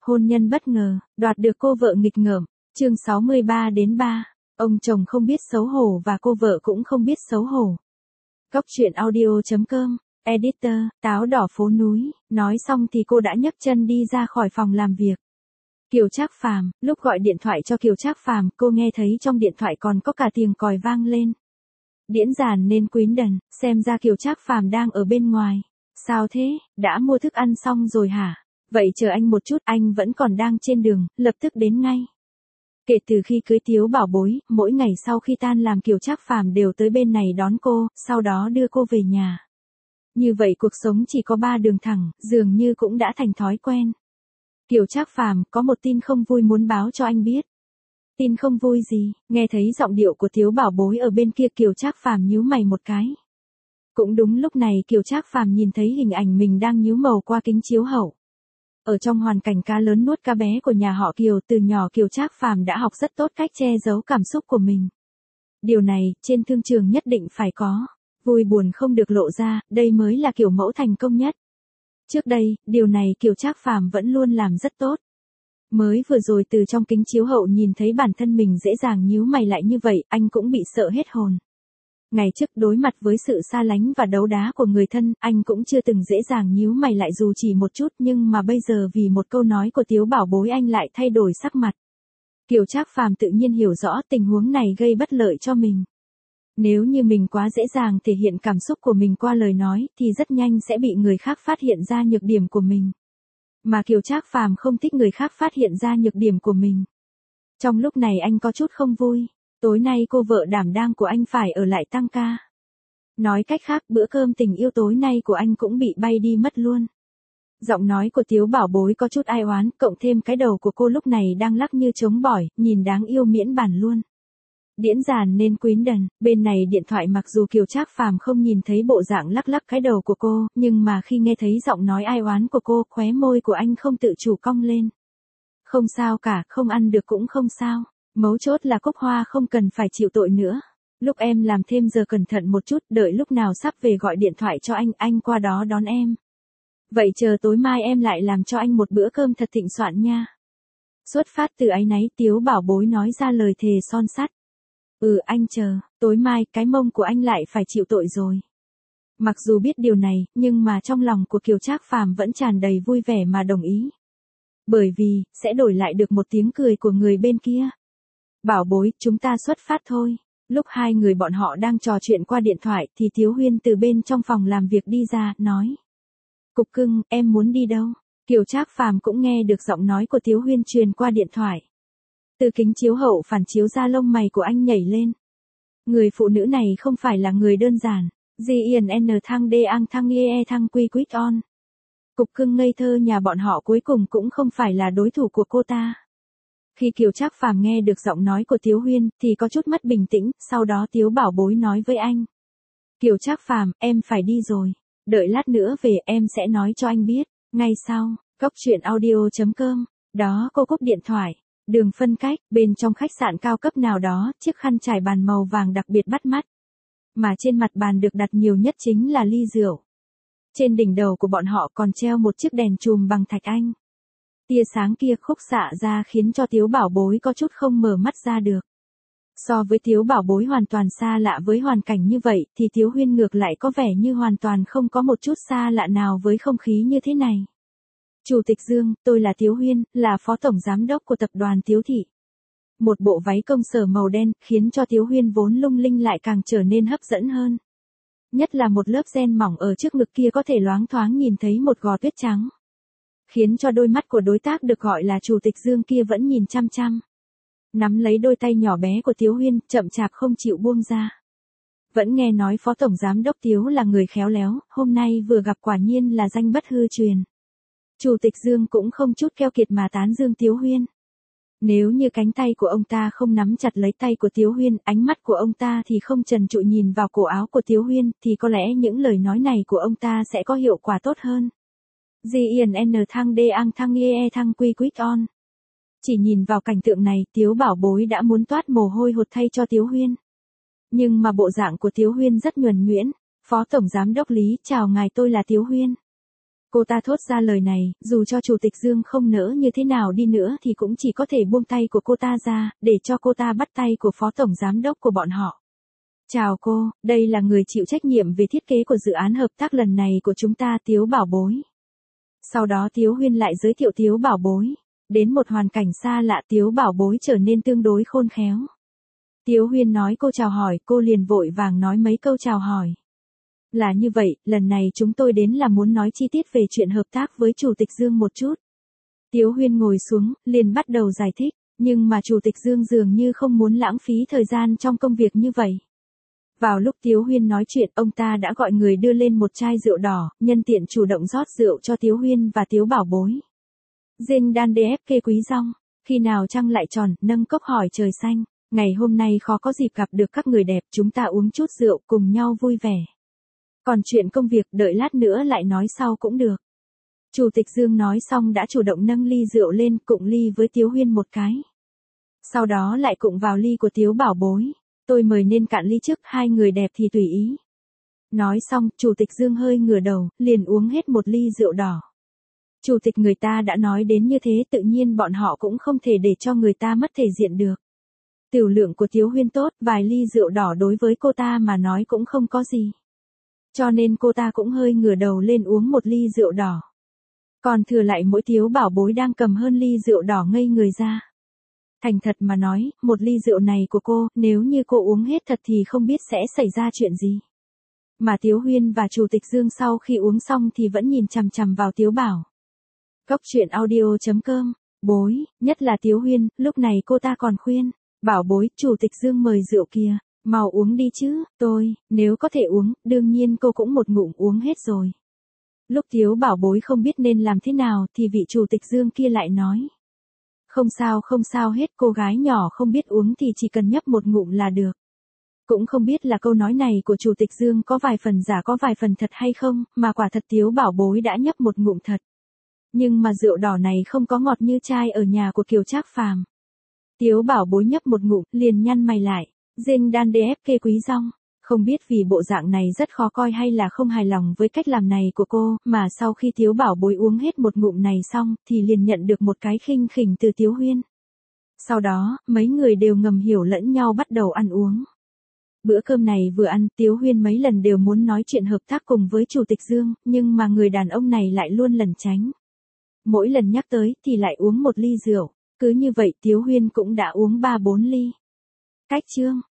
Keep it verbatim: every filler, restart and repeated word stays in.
Hôn nhân bất ngờ, đoạt được cô vợ nghịch ngợm, chương sáu mươi ba đến ba. Ông chồng không biết xấu hổ và cô vợ cũng không biết xấu hổ. Góc truyện audio chấm com, editor, táo đỏ phố núi, nói xong thì cô đã nhấc chân đi ra khỏi phòng làm việc. Kiều Trác Phàm, lúc gọi điện thoại cho Kiều Trác Phàm, cô nghe thấy trong điện thoại còn có cả tiếng còi vang lên. Điễn giản nên quýnh đần, xem ra Kiều Trác Phàm đang ở bên ngoài. Sao thế, đã mua thức ăn xong rồi hả? Vậy chờ anh một chút, anh vẫn còn đang trên đường, lập tức đến ngay. Kể từ khi cưới Tiếu Bảo Bối, mỗi ngày sau khi tan làm Kiều Trác Phàm đều tới bên này đón cô, sau đó đưa cô về nhà. Như vậy cuộc sống chỉ có ba đường thẳng, dường như cũng đã thành thói quen. Kiều Trác Phàm, có một tin không vui muốn báo cho anh biết. Tin không vui gì? Nghe thấy giọng điệu của Tiếu Bảo Bối ở bên kia, Kiều Trác Phàm nhíu mày một cái. Cũng đúng lúc này Kiều Trác Phàm nhìn thấy hình ảnh mình đang nhíu màu qua kính chiếu hậu. Ở trong hoàn cảnh cá lớn nuốt cá bé của nhà họ Kiều, từ nhỏ Kiều Trác Phàm đã học rất tốt cách che giấu cảm xúc của mình. Điều này, trên thương trường nhất định phải có. Vui buồn không được lộ ra, đây mới là kiểu mẫu thành công nhất. Trước đây, điều này Kiều Trác Phàm vẫn luôn làm rất tốt. Mới vừa rồi từ trong kính chiếu hậu nhìn thấy bản thân mình dễ dàng nhíu mày lại như vậy, anh cũng bị sợ hết hồn. Ngày trước đối mặt với sự xa lánh và đấu đá của người thân, anh cũng chưa từng dễ dàng nhíu mày lại dù chỉ một chút, nhưng mà bây giờ vì một câu nói của Tiếu Bảo Bối anh lại thay đổi sắc mặt. Kiều Trác Phàm tự nhiên hiểu rõ tình huống này gây bất lợi cho mình. Nếu như mình quá dễ dàng thể hiện cảm xúc của mình qua lời nói, thì rất nhanh sẽ bị người khác phát hiện ra nhược điểm của mình. Mà Kiều Trác Phàm không thích người khác phát hiện ra nhược điểm của mình. Trong lúc này anh có chút không vui. Tối nay cô vợ đảm đang của anh phải ở lại tăng ca. Nói cách khác, bữa cơm tình yêu tối nay của anh cũng bị bay đi mất luôn. Giọng nói của Tiếu Bảo Bối có chút ai oán, cộng thêm cái đầu của cô lúc này đang lắc như trống bỏi, nhìn đáng yêu miễn bàn luôn. Điễn giản nên quýnh đần, bên này điện thoại mặc dù Kiều Trác Phàm không nhìn thấy bộ dạng lắc lắc cái đầu của cô, nhưng mà khi nghe thấy giọng nói ai oán của cô, khóe môi của anh không tự chủ cong lên. Không sao cả, không ăn được cũng không sao. Mấu chốt là Cúc Hoa không cần phải chịu tội nữa. Lúc em làm thêm giờ cẩn thận một chút, đợi lúc nào sắp về gọi điện thoại cho anh, anh qua đó đón em. Vậy chờ tối mai em lại làm cho anh một bữa cơm thật thịnh soạn nha. Xuất phát từ áy náy, Tiếu Bảo Bối nói ra lời thề son sắt. Ừ, anh chờ, tối mai cái mông của anh lại phải chịu tội rồi. Mặc dù biết điều này, nhưng mà trong lòng của Kiều Trác Phàm vẫn tràn đầy vui vẻ mà đồng ý. Bởi vì, sẽ đổi lại được một tiếng cười của người bên kia. Bảo Bối, chúng ta xuất phát thôi. Lúc hai người bọn họ đang trò chuyện qua điện thoại thì Tiếu Huyên từ bên trong phòng làm việc đi ra, nói. Cục cưng, em muốn đi đâu? Kiều Trác Phàm cũng nghe được giọng nói của Tiếu Huyên truyền qua điện thoại. Từ kính chiếu hậu phản chiếu ra lông mày của anh nhảy lên. Người phụ nữ này không phải là người đơn giản. Di Yên N thăng D ang thăng E thăng Quy Quýt On. Cục cưng ngây thơ nhà bọn họ cuối cùng cũng không phải là đối thủ của cô ta. Khi Kiều Trác Phàm nghe được giọng nói của Tiếu Huyên thì có chút mất bình tĩnh, sau đó Tiếu Bảo Bối nói với anh. Kiều Trác Phàm, em phải đi rồi. Đợi lát nữa về em sẽ nói cho anh biết. Ngay sau, góc truyện audio chấm com, đó cô cúp điện thoại. Đường phân cách, bên trong khách sạn cao cấp nào đó, chiếc khăn trải bàn màu vàng đặc biệt bắt mắt. Mà trên mặt bàn được đặt nhiều nhất chính là ly rượu. Trên đỉnh đầu của bọn họ còn treo một chiếc đèn chùm bằng thạch anh. Tia sáng kia khúc xạ ra khiến cho Tiếu Bảo Bối có chút không mở mắt ra được. So với Tiếu Bảo Bối hoàn toàn xa lạ với hoàn cảnh như vậy, thì Tiếu Huyên ngược lại có vẻ như hoàn toàn không có một chút xa lạ nào với không khí như thế này. Chủ tịch Dương, tôi là Tiếu Huyên, là phó tổng giám đốc của tập đoàn Tiếu Thị. Một bộ váy công sở màu đen, khiến cho Tiếu Huyên vốn lung linh lại càng trở nên hấp dẫn hơn. Nhất là một lớp ren mỏng ở trước ngực kia có thể loáng thoáng nhìn thấy một gò tuyết trắng. Khiến cho đôi mắt của đối tác được gọi là Chủ tịch Dương kia vẫn nhìn chăm chăm. Nắm lấy đôi tay nhỏ bé của Tiếu Huyên, chậm chạp không chịu buông ra. Vẫn nghe nói phó tổng giám đốc Tiếu là người khéo léo, hôm nay vừa gặp quả nhiên là danh bất hư truyền. Chủ tịch Dương cũng không chút keo kiệt mà tán dương Tiếu Huyên. Nếu như cánh tay của ông ta không nắm chặt lấy tay của Tiếu Huyên, ánh mắt của ông ta thì không trần trụi nhìn vào cổ áo của Tiếu Huyên, thì có lẽ những lời nói này của ông ta sẽ có hiệu quả tốt hơn. Di Yên N thăng D ang thăng E thăng Quy Quýt On. Chỉ nhìn vào cảnh tượng này, Tiếu Bảo Bối đã muốn toát mồ hôi hột thay cho Tiếu Huyên. Nhưng mà bộ dạng của Tiếu Huyên rất nhuần nhuyễn. Phó tổng giám đốc Lý, chào ngài, tôi là Tiếu Huyên. Cô ta thốt ra lời này, dù cho Chủ tịch Dương không nỡ như thế nào đi nữa thì cũng chỉ có thể buông tay của cô ta ra, để cho cô ta bắt tay của Phó Tổng Giám đốc của bọn họ. Chào cô, đây là người chịu trách nhiệm về thiết kế của dự án hợp tác lần này của chúng ta, Tiếu Bảo Bối. Sau đó Tiếu Huyên lại giới thiệu Tiếu Bảo Bối. Đến một hoàn cảnh xa lạ, Tiếu Bảo Bối trở nên tương đối khôn khéo. Tiếu Huyên nói cô chào hỏi, cô liền vội vàng nói mấy câu chào hỏi. Là như vậy, lần này chúng tôi đến là muốn nói chi tiết về chuyện hợp tác với Chủ tịch Dương một chút. Tiếu Huyên ngồi xuống, liền bắt đầu giải thích, nhưng mà Chủ tịch Dương dường như không muốn lãng phí thời gian trong công việc như vậy. Vào lúc Tiếu Huyên nói chuyện, ông ta đã gọi người đưa lên một chai rượu đỏ, nhân tiện chủ động rót rượu cho Tiếu Huyên và Tiếu Bảo Bối. Dinh đan đê ép kê quý rong, khi nào trăng lại tròn, nâng cốc hỏi trời xanh, ngày hôm nay khó có dịp gặp được các người đẹp, chúng ta uống chút rượu cùng nhau vui vẻ. Còn chuyện công việc đợi lát nữa lại nói sau cũng được. Chủ tịch Dương nói xong đã chủ động nâng ly rượu lên, cụng ly với Tiếu Huyên một cái. Sau đó lại cụng vào ly của Tiếu Bảo Bối. Tôi mời nên cạn ly trước, hai người đẹp thì tùy ý. Nói xong, Chủ tịch Dương hơi ngửa đầu, liền uống hết một ly rượu đỏ. Chủ tịch người ta đã nói đến như thế, tự nhiên bọn họ cũng không thể để cho người ta mất thể diện được. Tiểu lượng của Tiếu Huyên tốt, vài ly rượu đỏ đối với cô ta mà nói cũng không có gì. Cho nên cô ta cũng hơi ngửa đầu lên uống một ly rượu đỏ. Còn thừa lại mỗi Tiếu Bảo Bối đang cầm hơn ly rượu đỏ ngây người ra. Thành thật mà nói, một ly rượu này của cô, nếu như cô uống hết thật thì không biết sẽ xảy ra chuyện gì. Mà Tiếu Huyên và Chủ tịch Dương sau khi uống xong thì vẫn nhìn chằm chằm vào Tiếu Bảo. Cốc truyện audio chấm com, Bối, nhất là Tiếu Huyên, lúc này cô ta còn khuyên, Bảo Bối, Chủ tịch Dương mời rượu kìa, mau uống đi chứ, tôi, nếu có thể uống, đương nhiên cô cũng một ngụm uống hết rồi. Lúc Tiếu Bảo Bối không biết nên làm thế nào thì vị Chủ tịch Dương kia lại nói. Không sao không sao hết, cô gái nhỏ không biết uống thì chỉ cần nhấp một ngụm là được. Cũng không biết là câu nói này của Chủ tịch Dương có vài phần giả có vài phần thật hay không, mà quả thật Tiếu Bảo Bối đã nhấp một ngụm thật. Nhưng mà rượu đỏ này không có ngọt như chai ở nhà của Kiều Trác Phàm. Tiếu Bảo Bối nhấp một ngụm, liền nhăn mày lại, dinh đan đê ép kê quý rong. Không biết vì bộ dạng này rất khó coi hay là không hài lòng với cách làm này của cô, mà sau khi Tiếu Bảo Bối uống hết một ngụm này xong, thì liền nhận được một cái khinh khỉnh từ Tiếu Huyên. Sau đó, mấy người đều ngầm hiểu lẫn nhau bắt đầu ăn uống. Bữa cơm này vừa ăn, Tiếu Huyên mấy lần đều muốn nói chuyện hợp tác cùng với Chủ tịch Dương, nhưng mà người đàn ông này lại luôn lẩn tránh. Mỗi lần nhắc tới, thì lại uống một ly rượu, cứ như vậy Tiếu Huyên cũng đã uống ba bốn ly. Cách chương